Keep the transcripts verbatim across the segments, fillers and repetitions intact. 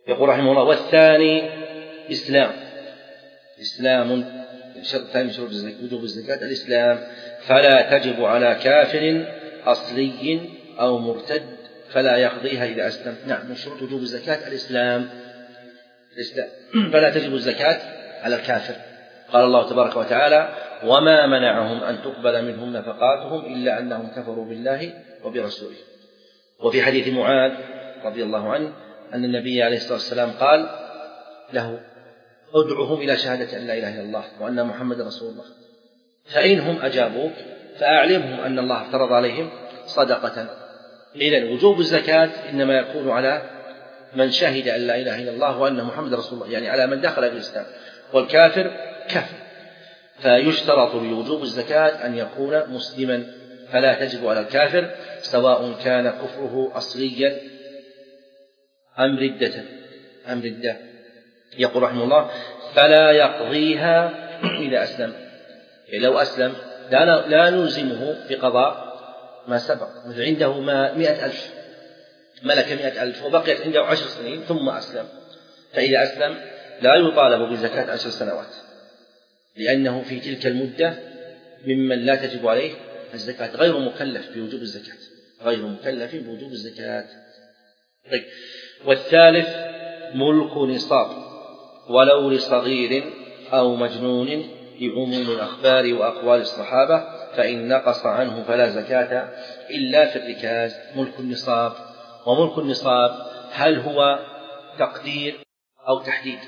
يقول رحمه الله: والثاني إسلام إسلام الشرط الثاني شروط وجوب الزكاة الإسلام، فلا تجب على كافر أصلي أو مرتد فلا يقضيها إذا أسلم. نعم، من شروط وجوب الزكاة الإسلام الإسلام فلا تجب الزكاة على الكافر. قال الله تبارك وتعالى: وما منعهم أن تقبل منهم نفقاتهم إلا أنهم كفروا بالله وبرسوله. وفي حديث معاذ رضي الله عنه أن النبي عليه الصلاة والسلام قال له: ادعهم إلى شهادة أن لا إله إلا الله وأن محمد رسول الله، فإنهم أجابوك فأعلمهم أن الله افترض عليهم صدقة. إذن وجوب الزكاة إنما يكون على من شهد أن لا إله إلا الله وأن محمد رسول الله، يعني على من دخل في الإسلام، والكافر كفر. فيشترط لوجوب الزكاة أن يكون مسلما، فلا تجب على الكافر سواء كان كفره أصليا أم ردة أم ردة. يقول رحمه الله: فلا يقضيها إذا أسلم. يعني لو أسلم لا, لا نلزمه بقضاء ما سبق، مثل عنده ما مئة ألف، ملك مئة ألف وبقيت عنده عشر سنين ثم أسلم، فإذا أسلم لا يطالب بزكاة عشر سنوات، لأنه في تلك المدة ممن لا تجب عليه الزكاة، غير مكلف بوجوب الزكاة، غير مكلف بوجوب الزكاة. طيب. والثالث ملك نصاب ولو لصغير أو مجنون لعموم الأخبار وأقوال الصحابة، فإن نقص عنه فلا زكاة إلا في الركاز. ملك النصاب، وملك النصاب هل هو تقدير أو تحديد؟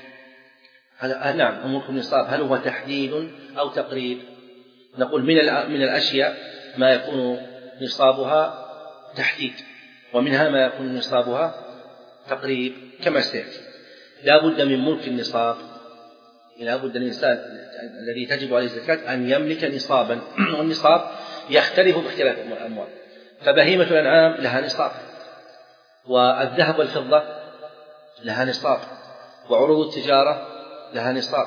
نعم، ملك النصاب هل هو تحديد أو تقرير؟ نقول من من الأشياء ما يكون نصابها تحديد، ومنها ما يكون نصابها تقريب كما سيأتي. لا بد من ملك النصاب، لا بد الإنسان الذي تجب عليه الزكاة أن يملك نصابا، والنصاب يختلف باختلاف الأموال، فبهيمة الأنعام لها نصاب، والذهب والفضة لها نصاب، وعروض التجارة لها نصاب،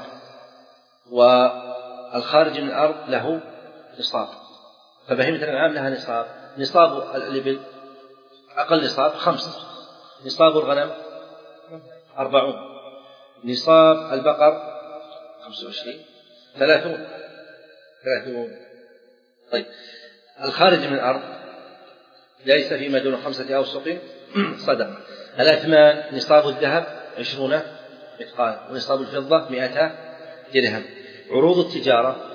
والخارج من الأرض له نصاب، فبهيمة الأنعام لها نصاب. نصاب الإبل أقل نصاب خمسة، نصاب الغنم أربعون، نصاب البقر خمسة وعشرين، ثلاثون ثلاثون. طيب، الخارج من الأرض ليس فيما دون خمسة أوسق صدقة. الأثمان نصاب الذهب عشرون مثقال، ونصاب الفضة مئة درهم. عروض التجارة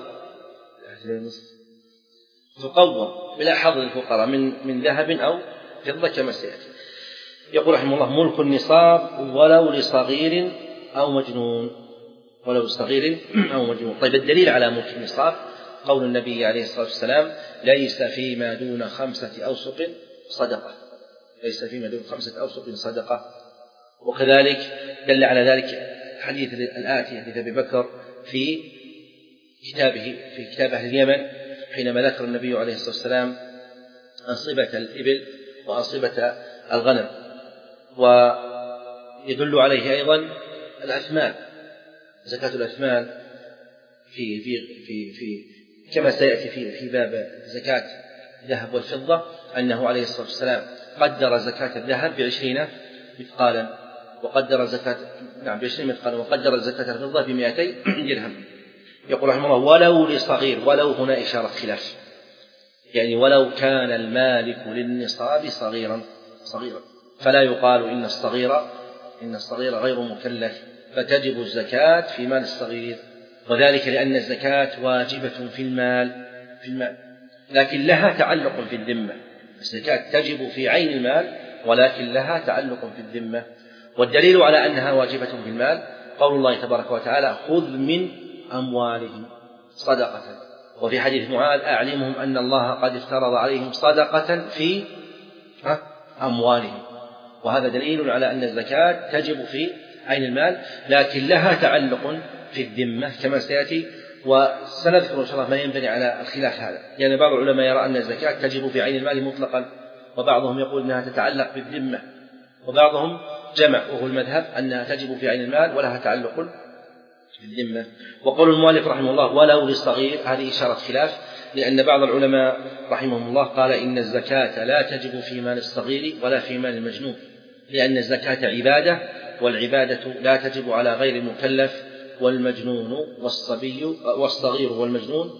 تقوم بلا حظ الفقراء من من ذهب أو فضة كما سيأتي. يقول رحمه الله: ملك النصاب ولو لصغير أو مجنون، ولو صغير أو مجنون. طيب، الدليل على ملك النصاب قول النبي عليه الصلاة والسلام: ليس فيما دون خمسة أوسق صدقة، ليس فيما دون خمسة أوسق صدقة. وكذلك دل على ذلك حديث الآتي، حديث أبي بكر في كتابه في كتاب أهل اليمن، حينما ذكر النبي عليه الصلاة والسلام أنصبة الإبل وأنصبة الغنم. ويدل عليه أيضا الأثمان، زكاة الأثمان في في في في كما سيأتي في في باب زكاة الذهب والفضة، أنه عليه الصلاة والسلام قدر زكاة الذهب بعشرين مثقالا، وقدر زكاة نعم بعشرين مثقالا، وقدر زكاة الفضة بمئتي درهم. يقول رحمه الله: ولو لصغير، ولو هنا إشارة خلاف، يعني ولو كان المالك للنصاب صغيرا صغيرا فلا يقال إن الصغير إن الصغير غير مكلف، فتجب الزكاة في مال الصغير، وذلك لأن الزكاة واجبة في المال في المال لكن لها تعلق في الذمة. الزكاة تجب في عين المال ولكن لها تعلق في الذمة. والدليل على أنها واجبة في المال قول الله تبارك وتعالى: خذ من أموالهم صدقة. وفي حديث معاذ: أعلمهم أن الله قد افترض عليهم صدقة في أموالهم. وهذا دليل على أن الزكاة تجب في عين المال لكن لها تعلق في الذمة كما سيأتي، وسنذكر إن شاء الله ما ينبني على الخلاف هذا، لأن يعني بعض العلماء يرى أن الزكاة تجب في عين المال مطلقا، وبعضهم يقول أنها تتعلق بالذمة، وبعضهم جمع وهو المذهب أنها تجب في عين المال ولها تعلق بالذمة. وقول المؤلف رحمه الله: ولو للصغير، هذه إشارة خلاف، لأن بعض العلماء رحمهم الله قال إن الزكاة لا تجب في مال الصغير ولا في مال المجنون، لأن الزكاة عبادة والعبادة لا تجب على غير المكلف، والمجنون والصبي والصغير والمجنون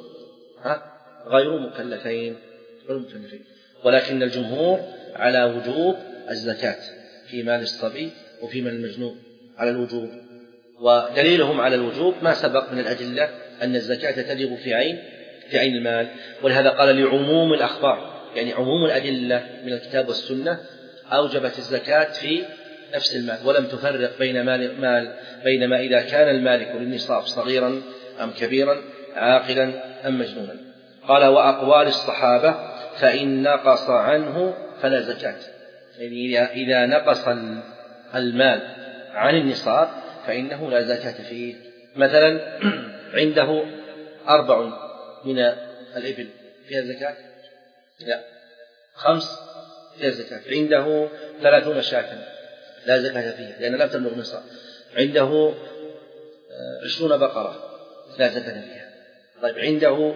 غير مكلفين غير مكلفين ولكن الجمهور على وجوب الزكاة في مال الصبي وفي مال المجنون على الوجوب، ودليلهم على الوجوب ما سبق من الأدلة أن الزكاة تجب في عين في عين المال، ولهذا قال لعموم الأخبار، يعني عموم الأدلة من الكتاب والسنة أوجبت الزكاة في نفس المال، ولم تفرق بين مال, مال بينما إذا كان المالك للنصاب صغيرا أم كبيرا، عاقلا أم مجنونا. قال وأقوال الصحابة فإن نقص عنه فلا زكاة، يعني إذا نقص المال عن النصاب فإنه لا زكاة فيه. مثلا عنده أربع من الإبل فيها زكاة؟ لا. خمس فيها زكاة. عنده ثلاثون شاة لا زكاة فيها لأن لم تبلغ النصاب. عنده عشرون بقرة لا زكاة فيها. طيب عنده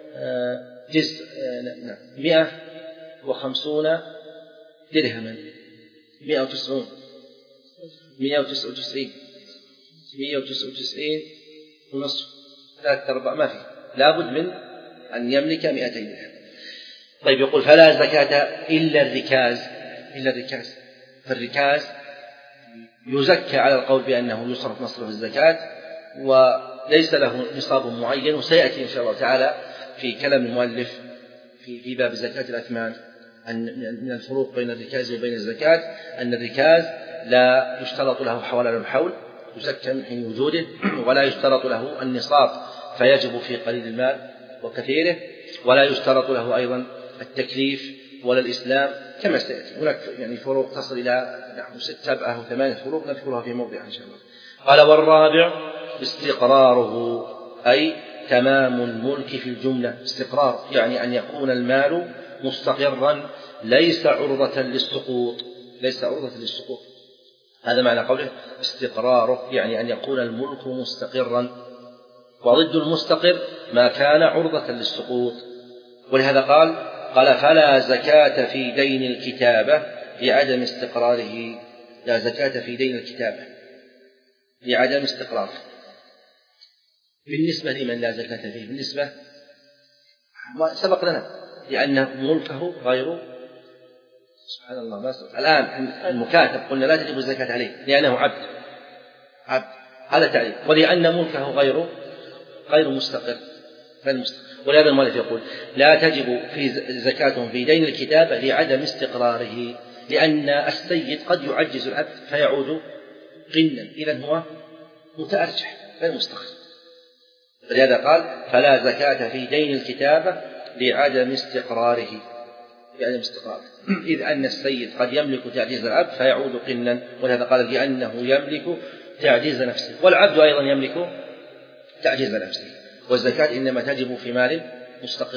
جزء مئة وخمسون درهما، مئة وتسعون مئة وتسعة وتسعين مئة وتسعة وتسعين ونصف ثلاثة أرباع ما في، لابد من أن يملك مئتين درهم. طيب يقول فلا زكاة إلا الركاز إلا الركاز فالركاز يزكى على القول بأنه يصرف مصرف الزكاة وليس له نصاب معين، وسيأتي إن شاء الله تعالى في كلام المؤلف في في باب زكاة الأثمان أن من الفروق بين الركاز وبين الزكاة أن الركاز لا يشترط له حوالين الحول، يزكى من حين وجوده، ولا يشترط له النصاب فيجب في قليل المال وكثيره، ولا يشترط له أيضا التكليف ولا الإسلام كما سيأتي. هناك يعني فروق تصل إلى نحو ست سبعة أو ثمانية فروق نذكرها في موضع إن شاء الله. قال والرابع استقراره، أي تمام الملك في الجملة. استقرار يعني أن يكون المال مستقرا ليس عرضة للسقوط ليس عرضة للسقوط هذا معنى قوله استقراره، يعني أن يكون الملك مستقرا، وضد المستقر ما كان عرضة للسقوط. ولهذا قال قال فلا زكاة في دين الكتابة لعدم استقراره، لا زكاة في دين الكتابة لعدم استقراره. بالنسبة لمن لا زكاة فيه؟ بالنسبة ما سبق لنا لأن ملكه غير سبحان الله ما سبق. الآن المكاتب قلنا لا تجب الزكاة عليه لأنه عبد عبد هذا تعريف، ولأن ملكه غير غير مستقر غير مستقر. ولهذا المؤلف يقول لا تجب في زكاة في دين الكتابة لعدم استقراره، لأن السيد قد يعجز العبد فيعود غنا، إذن هو متأرجح غير مستقر. ولهذا قال فلا زكاة في دين الكتابة لعدم استقراره لعدم استقراره إذ أن السيد قد يملك تعجيز العبد فيعود قنا، ولهذا قال لأنه يملك تعجيز نفسه، والعبد أيضا يملك تعجيز نفسه، والزكاة إنما تجب في مال مستقر.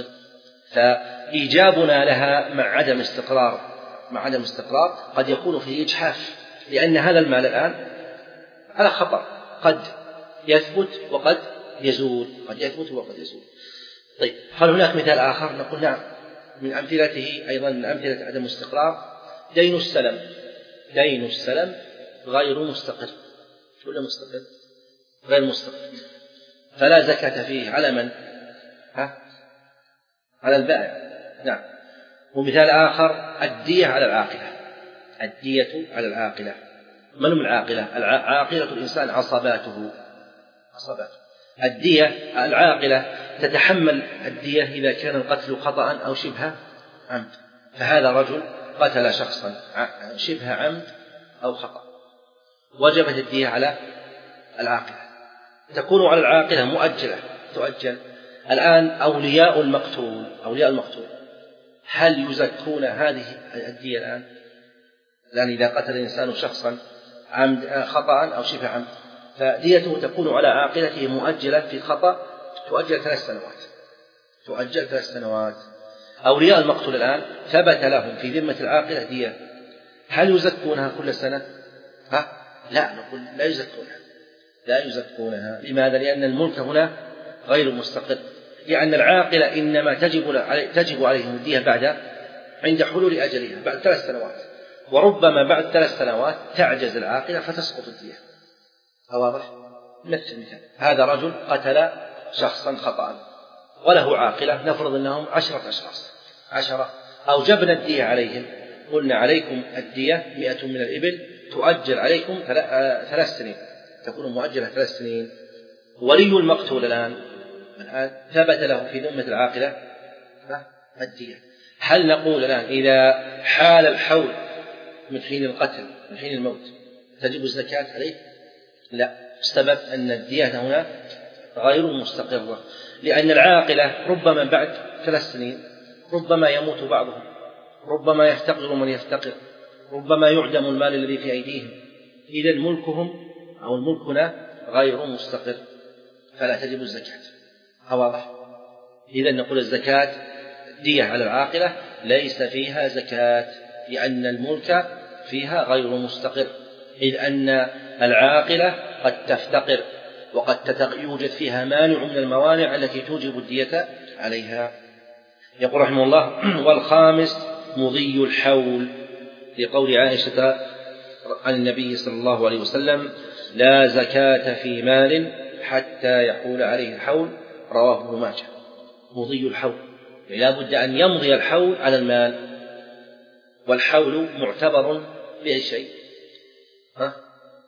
فإيجابنا لها مع عدم استقرار مع عدم استقرار قد يكون فيه إجحاف، لأن هذا المال الآن على خطر، قد يثبت وقد يزول قد يثبت وقد يزول. طيب هل هناك مثال آخر؟ نقول نعم، من أمثلته أيضا من أمثلة عدم استقرار دين السلم. دين السلم غير مستقر ولا مستقر؟ غير مستقر، فلا زكاة فيه. على من؟ ها؟ على البائع. نعم. ومثال آخر الدية على العاقلة. الدية على العاقلة. من هم العاقلة؟ عاقلة الإنسان عصباته عصباته الدية العاقلة تتحمل الدية إذا كان القتل خطأ أو شبه عمد، فهذا رجل قتل شخصا شبه عمد أو خطأ، وجبت الدية على العاقلة، تكون على العاقلة مؤجلة تؤجل. الآن أولياء المقتول أولياء المقتول هل يزكون هذه الدية الآن؟ الآن إذا قتل الإنسان شخصا عمد خطأ أو شبه عمد فديته تكون على عاقلته مؤجلة في خطأ تؤجل ثلاث سنوات تؤجل ثلاث سنوات. أولياء المقتول الآن ثبت لهم في ذمة العاقلة دية، هل يزكونها كل سنة؟ ها؟ لا، نقول لا يزكونها لا يزكونها. لماذا؟ لأن الملك هنا غير مستقر، لأن العاقلة إنما تجب تجب عليهم الدية بعد عند حلول أجلها بعد ثلاث سنوات، وربما بعد ثلاث سنوات تعجز العاقلة فتسقط الدية. واضح؟ مثل مثال هذا رجل قتل شخصا خطأ وله عاقلة، نفرض أنهم عشرة أشخاص عشرة، أوجبنا الدية عليهم، قلنا عليكم الدية مئة من الإبل تؤجل عليكم ثلاث سنين، تكون مؤجلة ثلاث سنين. ولي المقتول الآن الآن ثبت له في ذمة العاقلة الدية. هل نقول الآن إذا حال الحول من حين القتل من حين الموت تجب الزكاة عليه؟ لا، السبب أن الدية هنا غير مستقرة، لأن العاقلة ربما بعد ثلاث سنين ربما يموت بعضهم، ربما يفتقر من يفتقر، ربما يعدم المال الذي في أيديهم، إذا ملكهم أو ملكنا غير مستقر فلا تجب الزكاة. واضح؟ إذا نقول الزكاة دية على العاقلة ليس فيها زكاة، لأن الملك فيها غير مستقر، إذ أن العاقلة قد تفتقر وقد يوجد فيها مانع من الموانع التي توجب الدية عليها. يقول رحمه الله: والخامس مضي الحول، لقول عائشة عن النبي صلى الله عليه وسلم: لا زكاة في مال حتى يحول عليه الحول، رواه ابن ماجه. مضي الحول لا بد أن يمضي الحول على المال، والحول معتبر بأي شيء؟ ها؟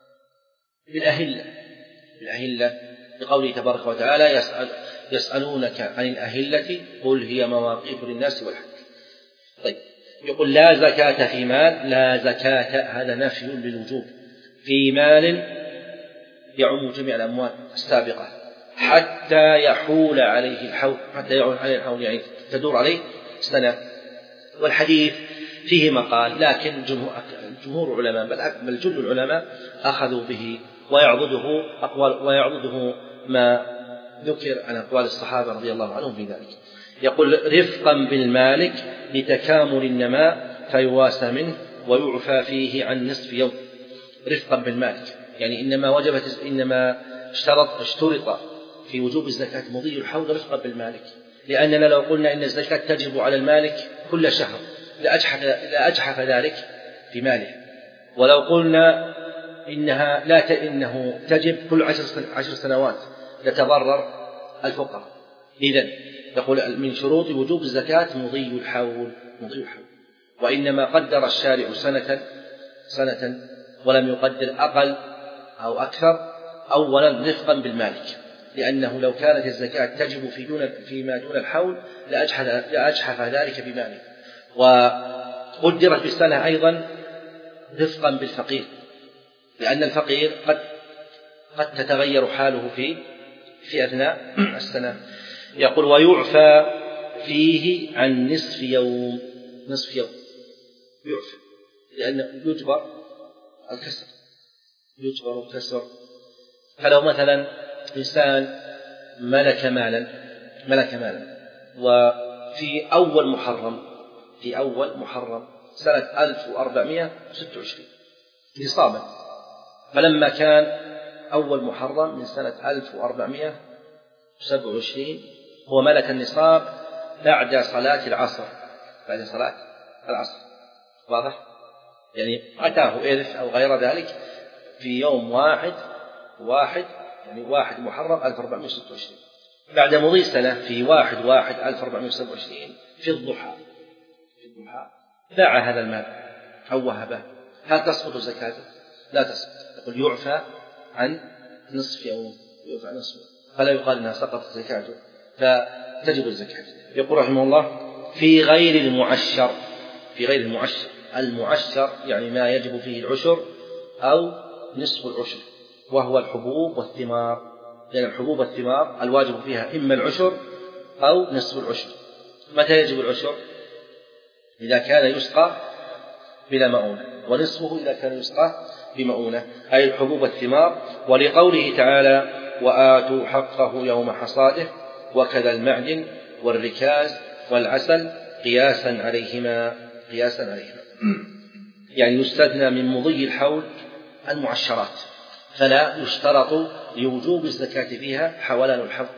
بالأهلة بالأهلة بقوله تبارك وتعالى: يسأل يسألونك عن الأهلة قل هي مواقيت للناس والحج. طيب، يقول لا زكاة في مال، لا زكاة هذا نفي للوجوب في مال يعم جميع الأموال السابقة حتى يحول عليه الحول، حتى يحول عليه الحول يعني تدور عليه سنة. والحديث فيه مقال، لكن جمهور العلماء بل جل العلماء أخذوا به، ويعضده أقوال ويعضده ما ذكر عن أقوال الصحابة رضي الله عنهم في ذلك. يقول: رفقا بالمالك لتكامل النماء فيواسى منه ويعفى فيه عن نصف يوم. رفقا بالمالك يعني إنما وجبت إنما اشترط اشترط في وجوب الزكاة مضي الحول رفقا بالمالك، لأننا لو قلنا إن الزكاة تجب على المالك كل شهر لأجحف, لأجحف ذلك في ماله، ولو قلنا إنها لا ت... إنه تجب كل عشر سنوات لتضرر الفقراء. إذن يقول من شروط وجوب الزكاة مضي الحول مضي الحول وإنما قدر الشارع سنة سنة ولم يقدر أقل أو أكثر، أولا رفقا بالمالك، لأنه لو كانت الزكاة تجب في دون فيما دون الحول لأجحف, لأجحف ذلك بماله. وقدرت بالسنة أيضا رفقا بالفقير، لأن الفقير قد قد تتغير حاله في في أثناء السنة. يقول: ويعفى فيه عن نصف يوم نصف يوم يعفى، لأنه يجبر الكسر يجبر الكسر. فلو مثلا إنسان ملك مالا ملك مالا وفي أول محرم في أول محرم سنة ألف وأربعمائة وستة وعشرين نصابا، فلما كان أول محرم من سنة ألف وأربعمائة وسبعة وعشرين هو ملك النصاب بعد صلاة العصر بعد صلاة العصر. واضح؟ يعني أتاه إرث أو غير ذلك في يوم واحد واحد يعني واحد محرم ألف وأربعمائة وستة وعشرين، بعد مضي سنة في واحد واحد ألف وأربعمائة وسبعة وعشرين في الضحى في الضحى باع هذا المال أو وهبه، هل تسقط زكاته؟ لا تسقط. يقول: يعفى عن نصف يوم يعفى عن نصف يوم، فلا يقال أنها سقطت زكاته، فتجب الزكاة. يقول رحمه الله: في غير المعشر في غير المعشر المعشر يعني ما يجب فيه العشر أو نصف العشر، وهو الحبوب والثمار، لأن يعني الحبوب والثمار الواجب فيها إما العشر أو نصف العشر. متى يجب العشر؟ إذا كان يسقى بلا مؤونة، ونصفه إذا كان يسقى بمؤونة، أي الحبوب والثمار. ولقوله تعالى: وآتوا حقه يوم حصاده، وكذا المعدن والركاز والعسل قياسا عليهما قياسا عليهما يعني يستثنى من مضي الحول المعشرات، فلا يشترط لوجوب الزكاة فيها حولان الحول،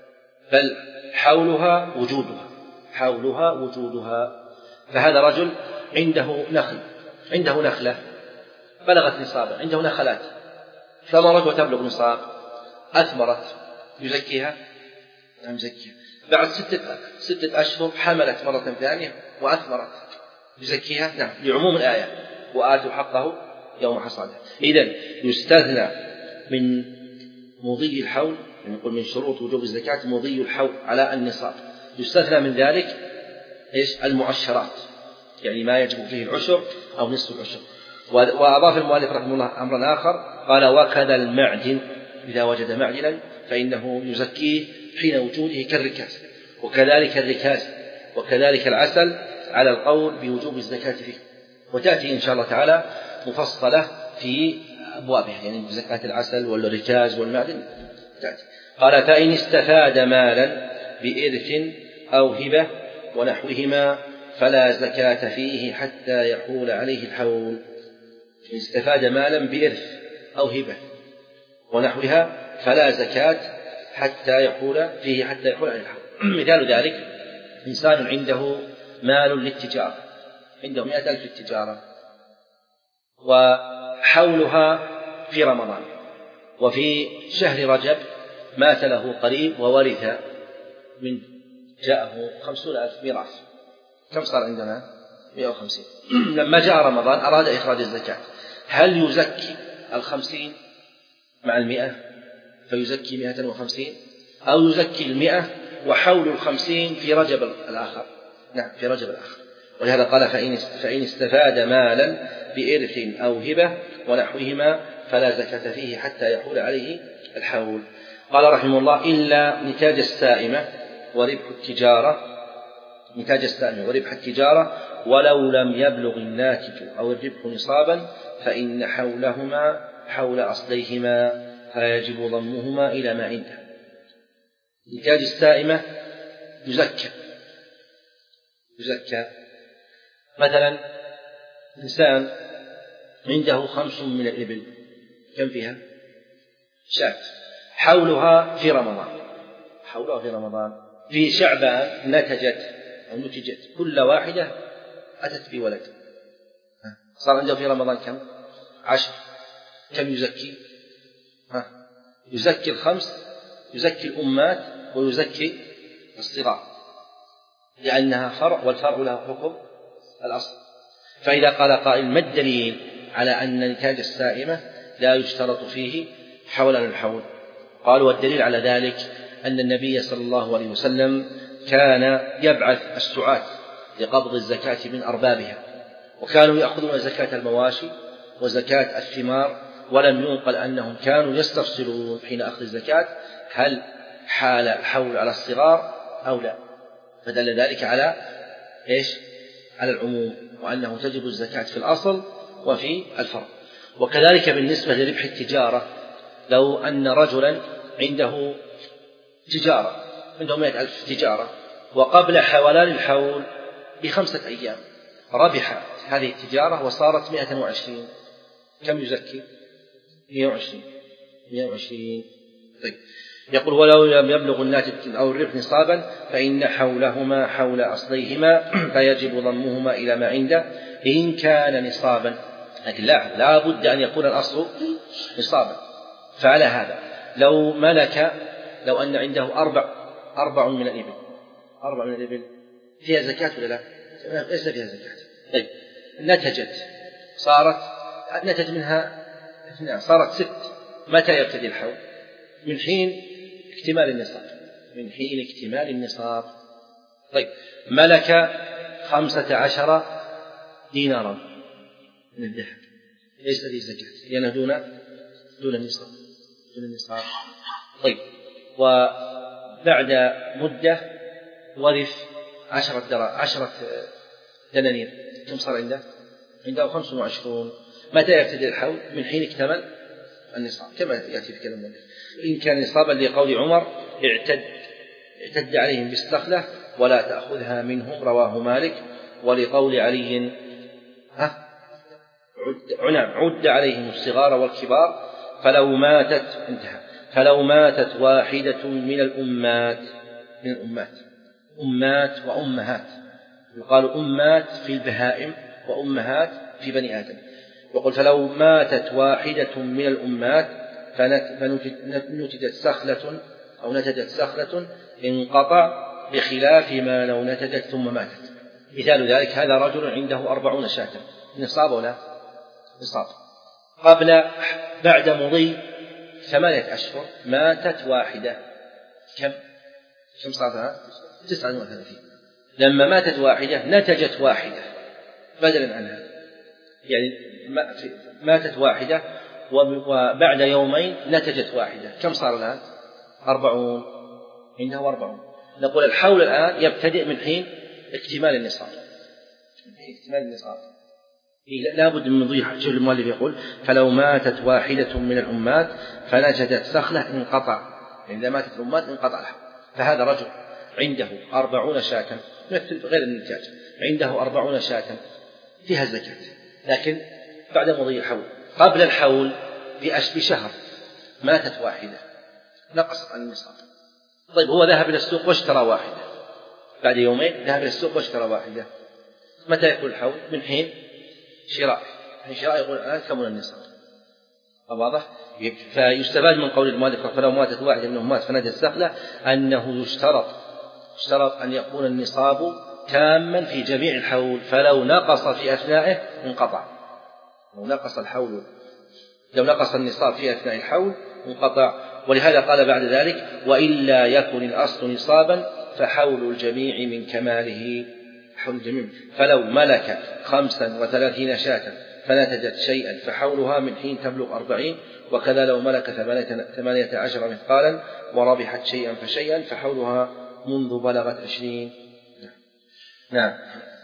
بل حولها وجودها حولها وجودها. فهذا رجل عنده نخل عنده نخلة بلغت نصابا، عنده نخلات ثمرت وتبلغ نصاب، أثمرت، يزكيها؟ نعم يزكيها. بعد ستة, ستة أشهر حملت مرة ثانية وأثمرت، يزكيها؟ نعم، لعموم الآية وآتوا حقه يوم حصاده. إذن يستثنى من مضي الحول، نقول من شروط وجوب الزكاة مضي الحول على النصاب، يستثنى من ذلك إيش؟ المعشرات، يعني ما يجب فيه العشر أو نصف العشر. وأضاف المؤلف رحمه الله أمرا آخر، قال وكذا المعدن إذا وجد معدنا فإنه يزكيه حين وجوده كالركاز، وكذلك الركاز وكذلك العسل على القول بوجوب الزكاة فيه، وتأتي إن شاء الله تعالى مفصلة في أبوابها، يعني زكاة العسل والركاز والمعدن تأتي. قال فإن استفاد مالا بإرث أو هبة ونحوهما فلا زكاة فيه حتى يحول عليه الحول. إن استفاد مالا بإرث أو هبة ونحوها فلا زكاة حتى يحول فيه حتى يحول عليه الحول. مثال ذلك إنسان عنده مال للتجارة، عنده مئة ألف للتجارة وحولها في رمضان، وفي شهر رجب مات له قريب وورث من جاءه خمسون ألف ميراث، كم صار عندنا؟ مئة وخمسين. لما جاء رمضان أراد إخراج الزكاة، هل يزكي الخمسين مع المئة فيزكي مئة وخمسين، أو يزكي المئة وحول الخمسين في رجب الآخر؟ نعم، في رجب الآخر. ولهذا قال فإن فإن استفاد مالا بإرث أو هبة ونحوهما فلا زكاة فيه حتى يحول عليه الحول. قال رحمه الله إلا نتاج السائمة وربح التجارة، نتاج السائمة وربح التجارة ولو لم يبلغ الناتج أو الربح نصابا فإن حولهما حول أصليهما فيجب ضمهما إلى ما عنده. نتاج السائمة يزكى يزكى مثلا إنسان عنده خمس من الإبل، كم فيها؟ شاة، حولها في رمضان، حولها في رمضان في شعبان نتجت أو نتجت كل واحدة أتت بولد، صار عنده في رمضان كم؟ عشر. كم يزكي؟ ها؟ يزكي الخمس، يزكي الأمات ويزكي الصغار، لأنها فرع والفرع له حكم الأصل. فإذا قال قائل ما الدليل على أن نتاج السائمة لا يشترط فيه حولا الحول؟ قالوا والدليل على ذلك أن النبي صلى الله عليه وسلم كان يبعث السعاة لقبض الزكاة من أربابها، وكانوا يأخذون زكاة المواشي وزكاة الثمار، ولم ينقل أنهم كانوا يستفصلون حين أخذ الزكاة هل حال الحول على الصغار أو لا، فدل ذلك على إيش؟ على العموم، وأنه تجب الزكاة في الأصل وفي الفرع. وكذلك بالنسبة لربح التجارة، لو أن رجلا عنده تجارة، عنده مئة ألف تجارة، وقبل حولان الحول بخمسة أيام ربح هذه التجارة وصارت مئة وعشرين، كم يزكي؟ مئة وعشرين مئة وعشرين. طيب، يقول ولو لم يبلغ الناتج أو الربح نصابا فإن حولهما حول أصليهما فيجب ضمهما إلى ما عنده إن كان نصابا. لكن لا, لا بد أن يكون الأصل نصابا. فعلى هذا لو ملك، لو أن عنده أربع أربع من الإبل، أربع من الإبل فيها زكاة ولا لا؟ ليس فيها زكاة. طيب، نتجت، صارت نتج منها اثنان، صارت ست، متى يبتدي الحول؟ من حين اكتمال النصاب، من حين اكتمال النصاب. طيب، ملك خمسة عشر دينارا من الذهب، ليس فيه زكاة لأنه دون دون النصاب دون النصاب. طيب، وبعد مدة ورث عشرة درا عشرة دنانير، كم صار عنده؟ عنده خمس وعشرون. متى يبتدئ الحول؟ من حين اكتمل النصاب، كما يأتي في كلام الله. إن كان نصابا لقول عمر اعتد اعتد عليهم بالسخلة ولا تأخذها منهم، رواه مالك. ولقول علي ها عد, عد عليهم الصغار والكبار فلو ماتت انتهى فلو ماتت واحدة من الأمات، من الأمات أمات وأمهات، يقال أمات في البهائم وأمهات في بني آدم. يقول فلو ماتت واحدة من الأمات فنتجت سخلة أو نتجت سخلة انقطع، بخلاف ما لو نتجت ثم ماتت. مثال ذلك هذا رجل عنده أربعون شاة، نصاب ولا نصاب، قبل بعد مضي ثمانية أشهر ماتت واحدة، كم كم صارت؟ تسعة وثلاثين. لما ماتت واحدة نتجت واحدة بدلا عنها، يعني ماتت واحدة وبعد يومين نتجت واحدة، كم صار الآن؟ أربعون، عنده أربعون. نقول الحول الآن يبتدئ من حين اكتمال النصاب، من حين اكتمال النصاب لا بد من مضيحة. شوف المؤلف يقول فلو ماتت واحدة من الأمات فنتجت سخلة انقطع، يعني إذا ماتت الأمات انقطع الحول. فهذا رجل عنده أربعون شاة، غير النتاج، عنده أربعون شاة فيها الزكاة، لكن بعد مضي الحول، قبل الحول بشهر ماتت واحدة نقصت عن النصاب. طيب هو ذهب إلى السوق واشترى واحدة، بعد يومين ذهب إلى السوق واشترى واحدة، متى يكون الحول؟ من حين شراء، من شراء يقول الآن كمل النصاب. واضح؟ فيستفاد من قول المؤلف فلو ماتت واحدة من الأمات فنتجت سخلة أنه يشترط يشترط أن يكون النصاب تاما في جميع الحول، فلو نقص في أثنائه انقطع. لو نقص الحول لو نقص النصاب في أثناء الحول انقطع. ولهذا قال بعد ذلك وإلا يكن الأصل نصابا فحول الجميع من كماله، حول الجميع. فلو ملك خمسا وثلاثين شاة فنتجت شيئا فحولها من حين تبلغ أربعين، وكذا لو ملك ثمانية عشر مثقالا وربحت شيئا فشيئا فحولها منذ بلغت عشرين. نعم.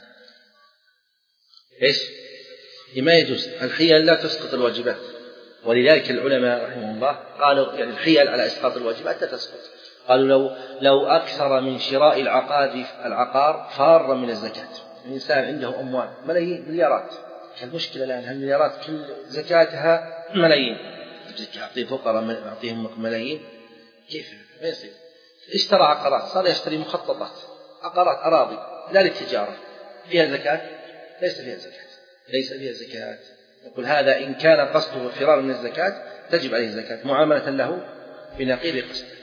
إيش؟ لما يجوز الحيل لا تسقط الواجبات، ولذلك العلماء رحمهم الله قالوا يعني الحيل على إسقاط الواجبات لا تسقط. قالوا لو لو أكثر من شراء العقار العقار فارا من الزكاة، الإنسان عنده أموال ملايين مليارات، المشكلة الآن هالمليارات كل زكاتها ملايين، أعطيه فقراء أعطيهم ملايين، كيف ما يصير؟ اشترى عقارات، صار يشتري مخططات عقارات أراضي لا للتجارة، فيها زكاة؟ ليس فيها زكاة، ليس فيها زكاة. يقول هذا إن كان قصده الفرار من الزكاة تجب عليه الزكاة معاملة له بنقيض قصده.